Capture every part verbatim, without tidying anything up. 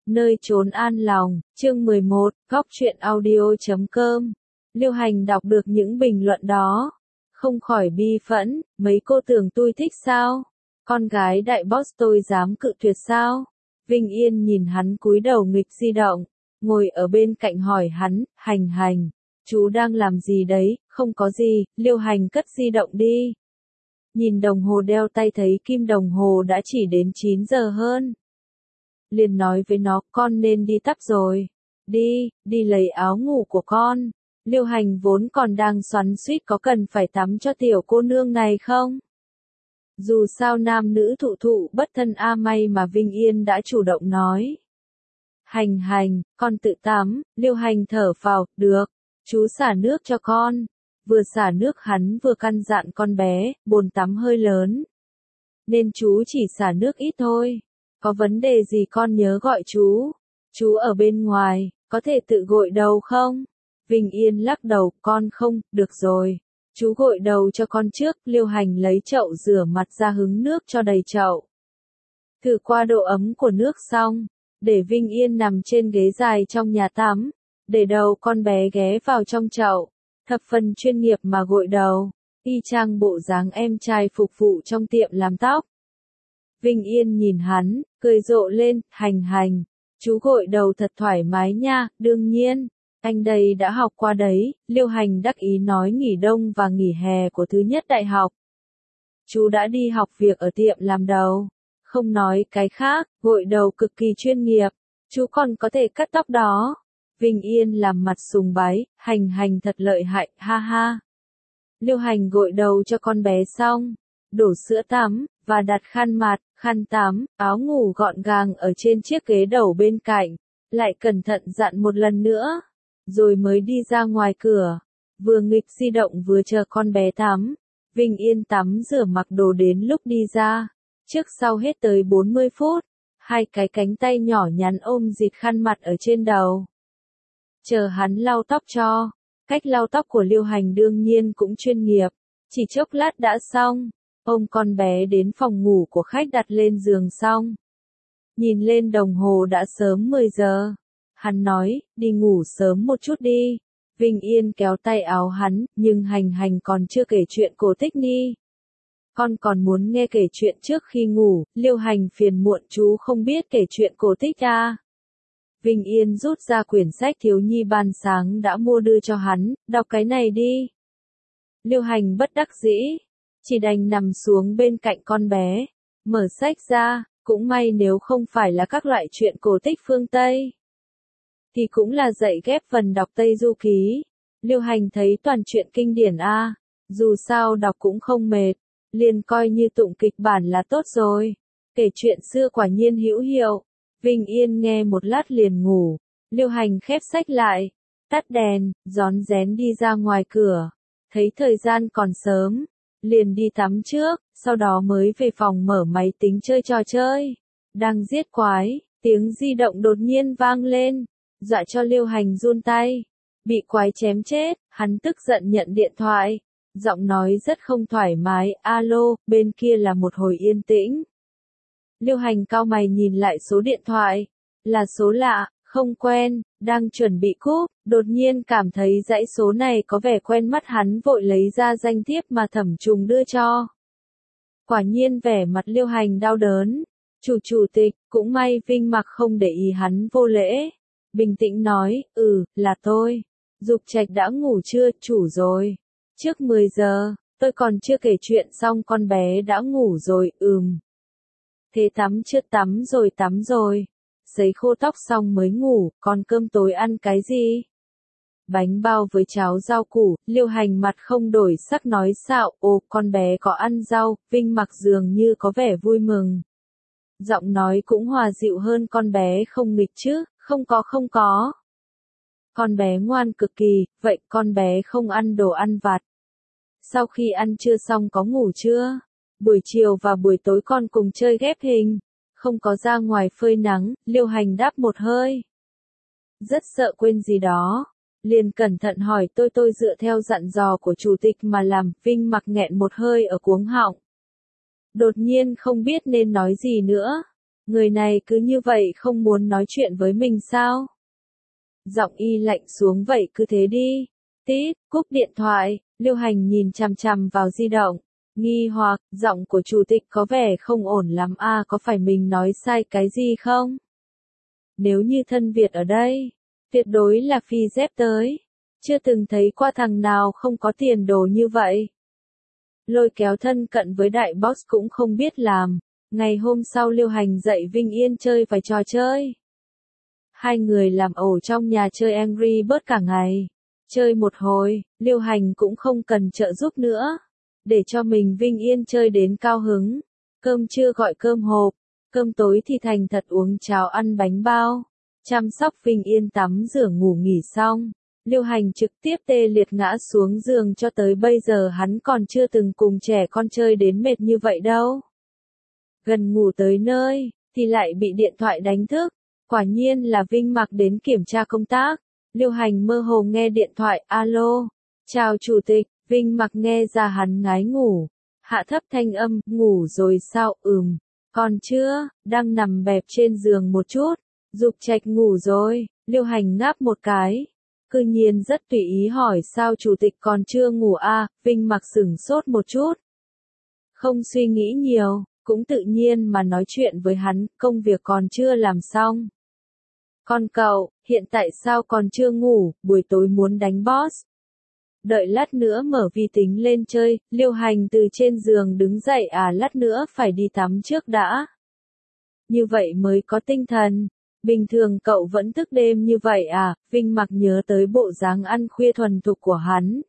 Nơi chốn an lòng, chương mười một, góc truyện audio chấm com. Liêu Hành đọc được những bình luận đó, không khỏi bi phẫn, mấy cô tưởng tôi thích sao? Con gái đại boss tôi dám cự tuyệt sao? Vinh Yên nhìn hắn cúi đầu nghịch di động, ngồi ở bên cạnh hỏi hắn, Hành Hành, chú đang làm gì đấy? Không có gì, Liêu Hành cất di động đi. Nhìn đồng hồ đeo tay thấy kim đồng hồ đã chỉ đến chín giờ hơn. Liền nói với nó, con nên đi tắm rồi. Đi, đi lấy áo ngủ của con. Liêu Hành vốn còn đang xoắn xuýt có cần phải tắm cho tiểu cô nương này không? Dù sao nam nữ thụ thụ bất thân a may mà Vinh Yên đã chủ động nói. Hành Hành, con tự tắm. Liêu Hành thở phào, được, chú xả nước cho con. Vừa xả nước hắn vừa căn dặn con bé, bồn tắm hơi lớn. Nên chú chỉ xả nước ít thôi. Có vấn đề gì con nhớ gọi chú. Chú ở bên ngoài, có thể tự gội đầu không? Vinh Yên lắc đầu, con không, được rồi. Chú gội đầu cho con trước. Liêu Hành lấy chậu rửa mặt ra hứng nước cho đầy chậu. Thử qua độ ấm của nước xong, để Vinh Yên nằm trên ghế dài trong nhà tắm. Để đầu con bé ghé vào trong chậu. Thập phần chuyên nghiệp mà gội đầu. Y chang bộ dáng em trai phục vụ trong tiệm làm tóc. Vinh Yên nhìn hắn, cười rộ lên, Hành Hành, chú gội đầu thật thoải mái nha, đương nhiên, anh đây đã học qua đấy. Liêu Hành đắc ý nói nghỉ đông và nghỉ hè của thứ nhất đại học. Chú đã đi học việc ở tiệm làm đầu, không nói cái khác, gội đầu cực kỳ chuyên nghiệp, chú còn có thể cắt tóc đó. Vinh Yên làm mặt sùng bái, Hành Hành thật lợi hại, ha ha. Liêu Hành gội đầu cho con bé xong, đổ sữa tắm, và đặt khăn mặt, khăn tắm, áo ngủ gọn gàng ở trên chiếc ghế đầu bên cạnh, lại cẩn thận dặn một lần nữa, rồi mới đi ra ngoài cửa, vừa nghịch di động vừa chờ con bé tắm. Vinh Yên tắm rửa mặc đồ đến lúc đi ra, trước sau hết tới bốn mươi phút, hai cái cánh tay nhỏ nhắn ôm dịt khăn mặt ở trên đầu. Chờ hắn lau tóc cho, cách lau tóc của Liêu Hành đương nhiên cũng chuyên nghiệp, chỉ chốc lát đã xong. Ôm con bé đến phòng ngủ của khách đặt lên giường xong. Nhìn lên đồng hồ đã sớm mười giờ. Hắn nói, đi ngủ sớm một chút đi. Vinh Yên kéo tay áo hắn, nhưng Hành Hành còn chưa kể chuyện cổ tích đi. Con còn muốn nghe kể chuyện trước khi ngủ. Liêu Hành phiền muộn, chú không biết kể chuyện cổ tích à. Vinh Yên rút ra quyển sách thiếu nhi ban sáng đã mua đưa cho hắn, đọc cái này đi. Liêu Hành bất đắc dĩ. Chỉ đành nằm xuống bên cạnh con bé, mở sách ra, cũng may nếu không phải là các loại truyện cổ tích phương Tây, thì cũng là dạy ghép phần đọc Tây Du Ký. Liêu Hành thấy toàn truyện kinh điển a, dù sao đọc cũng không mệt, liền coi như tụng kịch bản là tốt rồi. Kể chuyện xưa quả nhiên hữu hiệu. Vinh Yên nghe một lát liền ngủ. Liêu Hành khép sách lại, tắt đèn, rón rén đi ra ngoài cửa, thấy thời gian còn sớm. Liền đi tắm trước, sau đó mới về phòng mở máy tính chơi trò chơi. Đang giết quái, tiếng di động đột nhiên vang lên, dọa cho Liêu Hành run tay. Bị quái chém chết, hắn tức giận nhận điện thoại. Giọng nói rất không thoải mái, alo, bên kia là một hồi yên tĩnh. Liêu Hành cau mày nhìn lại số điện thoại, là số lạ, không quen, đang chuẩn bị cúp, đột nhiên cảm thấy dãy số này có vẻ quen mắt, hắn vội lấy ra danh thiếp mà Thẩm Trùng đưa cho. Quả nhiên vẻ mặt Liêu Hành đau đớn. Chủ chủ tịch, cũng may Vinh Mặc không để ý hắn vô lễ. Bình tĩnh nói, ừ, là tôi. Dục Trạch đã ngủ chưa, chủ rồi. Trước mười giờ, tôi còn chưa kể chuyện xong con bé đã ngủ rồi, ừm. Thế tắm chưa? Tắm rồi tắm rồi. Sấy khô tóc xong mới ngủ, còn cơm tối ăn cái gì? Bánh bao với cháo rau củ. Liêu Hành mặt không đổi sắc nói xạo, ồ, con bé có ăn rau. Vinh Mặc dường như có vẻ vui mừng. Giọng nói cũng hòa dịu hơn, con bé không nghịch chứ, không có không có. Con bé ngoan cực kỳ, vậy con bé không ăn đồ ăn vặt. Sau khi ăn trưa xong có ngủ chưa? Buổi chiều và buổi tối con cùng chơi ghép hình. Không có ra ngoài phơi nắng. Liêu Hành đáp một hơi. Rất sợ quên gì đó. Liền cẩn thận hỏi, tôi tôi dựa theo dặn dò của chủ tịch mà làm. Vinh Mặc nghẹn một hơi ở cuống họng. Đột nhiên không biết nên nói gì nữa. Người này cứ như vậy không muốn nói chuyện với mình sao? Giọng y lạnh xuống vậy cứ thế đi. Tít, cúp điện thoại, Liêu Hành nhìn chằm chằm vào di động. Nghi hoặc, giọng của chủ tịch có vẻ không ổn lắm à, có phải mình nói sai cái gì không? Nếu như thân Việt ở đây, tuyệt đối là phi dép tới. Chưa từng thấy qua thằng nào không có tiền đồ như vậy. Lôi kéo thân cận với đại boss cũng không biết làm. Ngày hôm sau Liêu Hành dạy Vinh Yên chơi vài trò chơi. Hai người làm ổ trong nhà chơi Angry Birds cả ngày. Chơi một hồi, Liêu Hành cũng không cần trợ giúp nữa. Để cho mình Vinh Yên chơi đến cao hứng. Cơm trưa gọi cơm hộp, cơm tối thì thành thật uống cháo ăn bánh bao. Chăm sóc Vinh Yên tắm rửa ngủ nghỉ xong. Liêu Hành trực tiếp tê liệt ngã xuống giường, cho tới bây giờ hắn còn chưa từng cùng trẻ con chơi đến mệt như vậy đâu. Gần ngủ tới nơi, thì lại bị điện thoại đánh thức. Quả nhiên là Vinh Mặc đến kiểm tra công tác. Liêu Hành mơ hồ nghe điện thoại, alo, chào chủ tịch. Vinh Mặc nghe ra hắn ngái ngủ. Hạ thấp thanh âm, ngủ rồi sao, ừm, còn chưa, đang nằm bẹp trên giường một chút. Dục Trạch ngủ rồi, Liêu Hành ngáp một cái. Cư nhiên rất tùy ý hỏi sao chủ tịch còn chưa ngủ à, Vinh Mặc sửng sốt một chút. Không suy nghĩ nhiều, cũng tự nhiên mà nói chuyện với hắn, công việc còn chưa làm xong. Còn cậu, hiện tại sao còn chưa ngủ, buổi tối muốn đánh boss? Đợi lát nữa mở vi tính lên chơi, Liêu Hành từ trên giường đứng dậy à, lát nữa phải đi tắm trước đã. Như vậy mới có tinh thần. Bình thường cậu vẫn thức đêm như vậy à, Vinh Mặc nhớ tới bộ dáng ăn khuya thuần thục của hắn.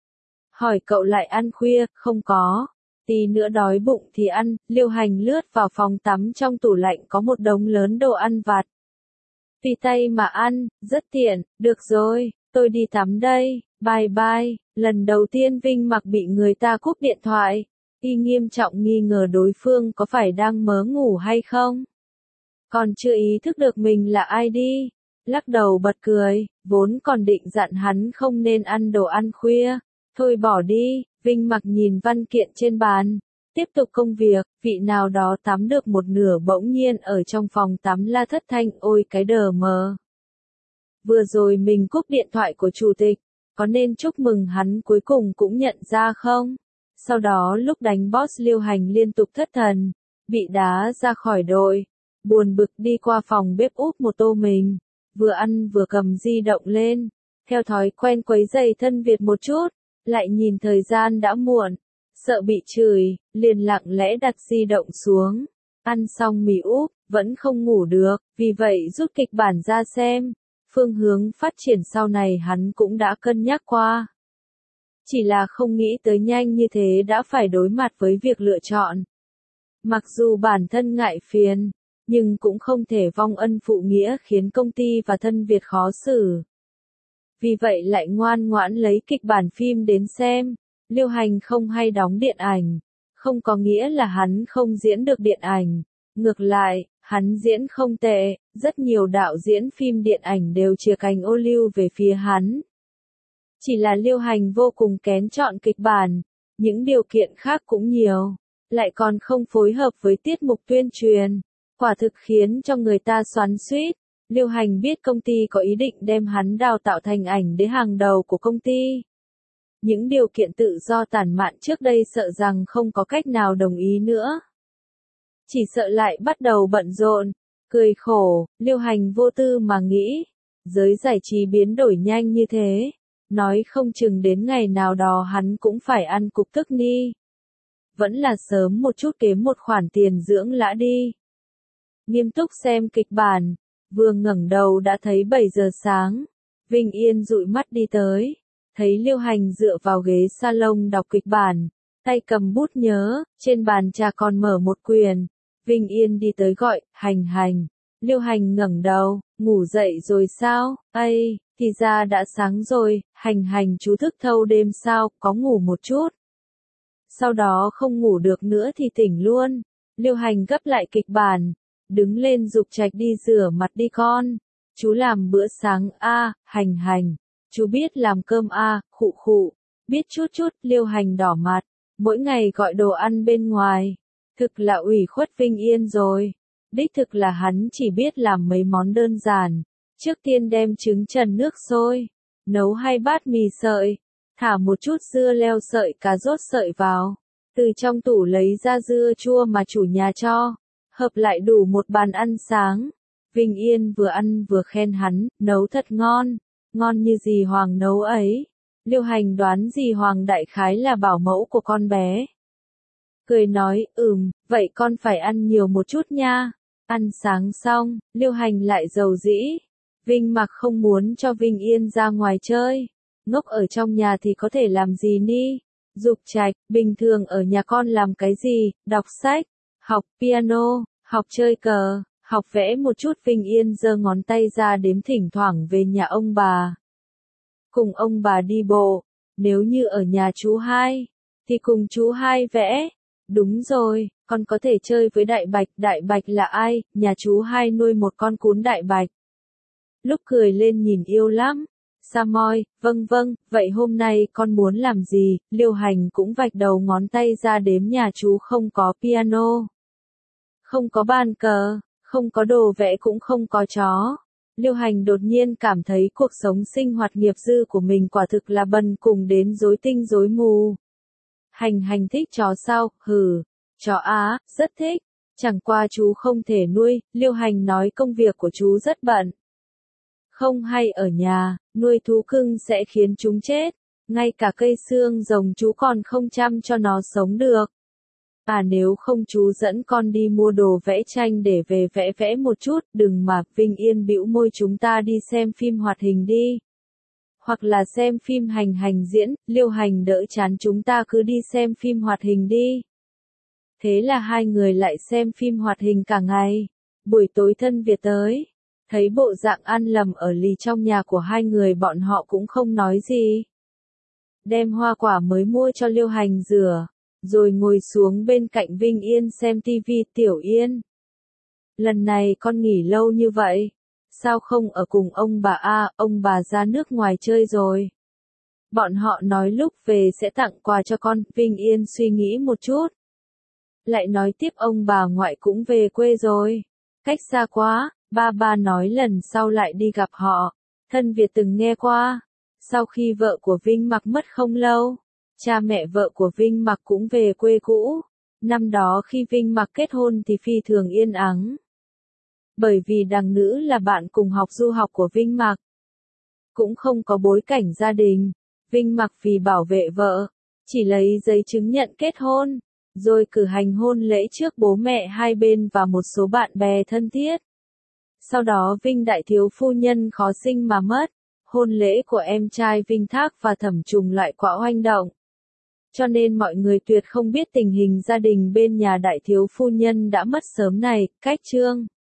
Hỏi cậu lại ăn khuya, không có. Tí nữa đói bụng thì ăn, Liêu Hành lướt vào phòng tắm, trong tủ lạnh có một đống lớn đồ ăn vặt. Tùy tay mà ăn, rất tiện, được rồi, tôi đi tắm đây, bye bye. Lần đầu tiên Vinh Mặc bị người ta cúp điện thoại, y nghiêm trọng nghi ngờ đối phương có phải đang mớ ngủ hay không. Còn chưa ý thức được mình là ai đi, lắc đầu bật cười, vốn còn định dặn hắn không nên ăn đồ ăn khuya, thôi bỏ đi. Vinh Mặc nhìn văn kiện trên bàn, tiếp tục công việc. Vị nào đó tắm được một nửa bỗng nhiên ở trong phòng tắm la thất thanh, ôi cái đờ mờ. Vừa rồi mình cúp điện thoại của chủ tịch, có nên chúc mừng hắn cuối cùng cũng nhận ra không? Sau đó lúc đánh boss Liêu Hành liên tục thất thần, bị đá ra khỏi đội. Buồn bực đi qua phòng bếp úp một tô mình, vừa ăn vừa cầm di động lên, theo thói quen quấy giày thân Việt một chút, lại nhìn thời gian đã muộn, sợ bị chửi, liền lặng lẽ đặt di động xuống, ăn xong mì úp, vẫn không ngủ được, vì vậy rút kịch bản ra xem, phương hướng phát triển sau này hắn cũng đã cân nhắc qua. Chỉ là không nghĩ tới nhanh như thế đã phải đối mặt với việc lựa chọn. Mặc dù bản thân ngại phiền, nhưng cũng không thể vong ân phụ nghĩa khiến công ty và thân Việt khó xử. Vì vậy lại ngoan ngoãn lấy kịch bản phim đến xem. Liêu Hành không hay đóng điện ảnh, không có nghĩa là hắn không diễn được điện ảnh. Ngược lại, hắn diễn không tệ, rất nhiều đạo diễn phim điện ảnh đều chìa cành ô liu về phía hắn. Chỉ là Liêu Hành vô cùng kén chọn kịch bản, những điều kiện khác cũng nhiều, lại còn không phối hợp với tiết mục tuyên truyền. Quả thực khiến cho người ta xoắn xuýt. Liêu Hành biết công ty có ý định đem hắn đào tạo thành ảnh đế hàng đầu của công ty. Những điều kiện tự do tản mạn trước đây sợ rằng không có cách nào đồng ý nữa. Chỉ sợ lại bắt đầu bận rộn, cười khổ, Liêu Hành vô tư mà nghĩ. Giới giải trí biến đổi nhanh như thế, nói không chừng đến ngày nào đó hắn cũng phải ăn cục tức ni. Vẫn là sớm một chút kiếm một khoản tiền dưỡng lã đi. Nghiêm túc xem kịch bản, vừa ngẩng đầu đã thấy bảy giờ sáng. Vinh Yên dụi mắt đi tới, thấy Liêu Hành dựa vào ghế salon đọc kịch bản, tay cầm bút nhớ, trên bàn trà còn mở một quyển. Vinh Yên đi tới gọi, Hành Hành. Liêu Hành ngẩng đầu, ngủ dậy rồi sao? Ây, thì ra đã sáng rồi. Hành Hành chú thức thâu đêm sao, có ngủ một chút. Sau đó không ngủ được nữa thì tỉnh luôn. Liêu Hành gấp lại kịch bản, đứng lên Dục Trạch đi rửa mặt đi con. Chú làm bữa sáng a, à, Hành Hành. Chú biết làm cơm a, à, khụ khụ. Biết chút chút, Liêu Hành đỏ mặt. Mỗi ngày gọi đồ ăn bên ngoài. Thực là ủy khuất Vinh Yên rồi. Đích thực là hắn chỉ biết làm mấy món đơn giản. Trước tiên đem trứng trần nước sôi, nấu hai bát mì sợi, thả một chút dưa leo sợi cà rốt sợi vào. Từ trong tủ lấy ra dưa chua mà chủ nhà cho, hợp lại đủ một bàn ăn sáng. Vinh Yên vừa ăn vừa khen hắn, nấu thật ngon, ngon như dì Hoàng nấu ấy. Liêu Hành đoán dì Hoàng đại khái là bảo mẫu của con bé. Cười nói, ừm, vậy con phải ăn nhiều một chút nha. Ăn sáng xong, Liêu Hành lại dầu dĩ. Vinh Mặc không muốn cho Vinh Yên ra ngoài chơi. Ngốc ở trong nhà thì có thể làm gì ni? Dục trạch, bình thường ở nhà con làm cái gì? Đọc sách, học piano, học chơi cờ, học vẽ một chút. Vinh Yên giơ ngón tay ra đếm, thỉnh thoảng về nhà ông bà. Cùng ông bà đi bộ, nếu như ở nhà chú hai, thì cùng chú hai vẽ. Đúng rồi, con có thể chơi với Đại Bạch. Đại Bạch là ai? Nhà chú hai nuôi một con cún Đại Bạch. Lúc cười lên nhìn yêu lắm. Sa Moi, vâng vâng, vậy hôm nay con muốn làm gì? Liêu Hành cũng vạch đầu ngón tay ra đếm, nhà chú không có piano, không có bàn cờ, không có đồ vẽ, cũng không có chó. Liêu Hành đột nhiên cảm thấy cuộc sống sinh hoạt nghiệp dư của mình quả thực là bần cùng đến rối tinh rối mù. Hành Hành thích chó sao? Hừ, chó á, rất thích. Chẳng qua chú không thể nuôi. Liêu Hành nói công việc của chú rất bận, không hay ở nhà, nuôi thú cưng sẽ khiến chúng chết. Ngay cả cây xương rồng chú còn không chăm cho nó sống được. À nếu không chú dẫn con đi mua đồ vẽ tranh để về vẽ vẽ một chút. Đừng mà. Vinh Yên bĩu môi, chúng ta đi xem phim hoạt hình đi. Hoặc là xem phim Hành Hành diễn. Liêu Hành đỡ chán, chúng ta cứ đi xem phim hoạt hình đi. Thế là hai người lại xem phim hoạt hình cả ngày. Buổi tối Thân Việt tới. Thấy bộ dạng ăn lầm ở lì trong nhà của hai người, bọn họ cũng không nói gì. Đem hoa quả mới mua cho Liêu Hành rửa, rồi ngồi xuống bên cạnh Vinh Yên xem tivi. Tiểu Yên, lần này con nghỉ lâu như vậy, sao không ở cùng ông bà a? À, ông bà ra nước ngoài chơi rồi. Bọn họ nói lúc về sẽ tặng quà cho con. Vinh Yên suy nghĩ một chút, lại nói tiếp, ông bà ngoại cũng về quê rồi. Cách xa quá. Ba ba nói lần sau lại đi gặp họ. Thân Việt từng nghe qua. Sau khi vợ của Vinh Mặc mất không lâu, cha mẹ vợ của Vinh Mặc cũng về quê cũ. Năm đó khi Vinh Mặc kết hôn thì phi thường yên ắng. Bởi vì đằng nữ là bạn cùng học du học của Vinh Mặc, cũng không có bối cảnh gia đình. Vinh Mặc vì bảo vệ vợ, chỉ lấy giấy chứng nhận kết hôn, rồi cử hành hôn lễ trước bố mẹ hai bên và một số bạn bè thân thiết. Sau đó Vinh đại thiếu phu nhân khó sinh mà mất. Hôn lễ của em trai Vinh Thác và Thẩm Trùng lại quá oanh động. Cho nên mọi người tuyệt không biết tình hình gia đình bên nhà đại thiếu phu nhân đã mất sớm này. Cách chương